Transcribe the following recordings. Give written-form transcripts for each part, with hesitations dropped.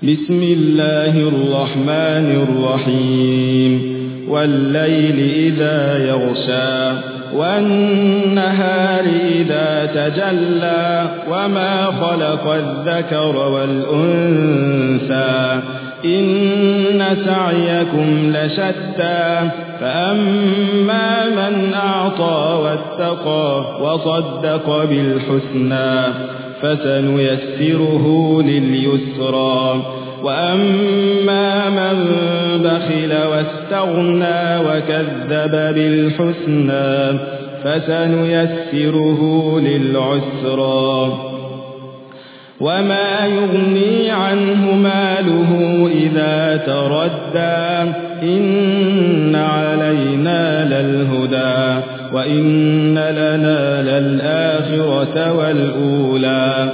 بسم الله الرحمن الرحيم والليل إذا يغشى والنهار إذا تجلى وما خلق الذكر والأنثى إن سعيكم لشتى فأما من أعطى واتقى وصدق بالحسنى فسنيسره لليسرى وأما من بخل واستغنى وكذب بالحسنى فسنيسره للعسرى وما يغني عنه ماله إذا تردى إن علينا للهدى وإن لنا للآخرة والأولى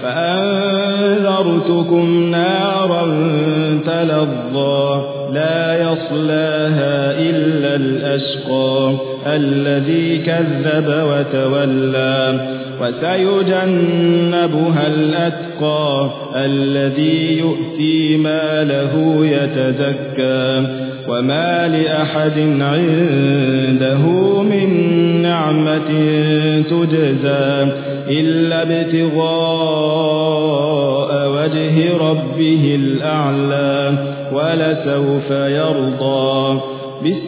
فأنذرتكم نارا تلظى لا يصلاها إلا الأشقى الذي كذب وتولى وسيجنبها الأتقى الذي يؤتي ماله يتزكى وما لأحد عنده من نعمة تجزى إلا ابتغاء وجه ربه الأعلى ولسوف يرضى.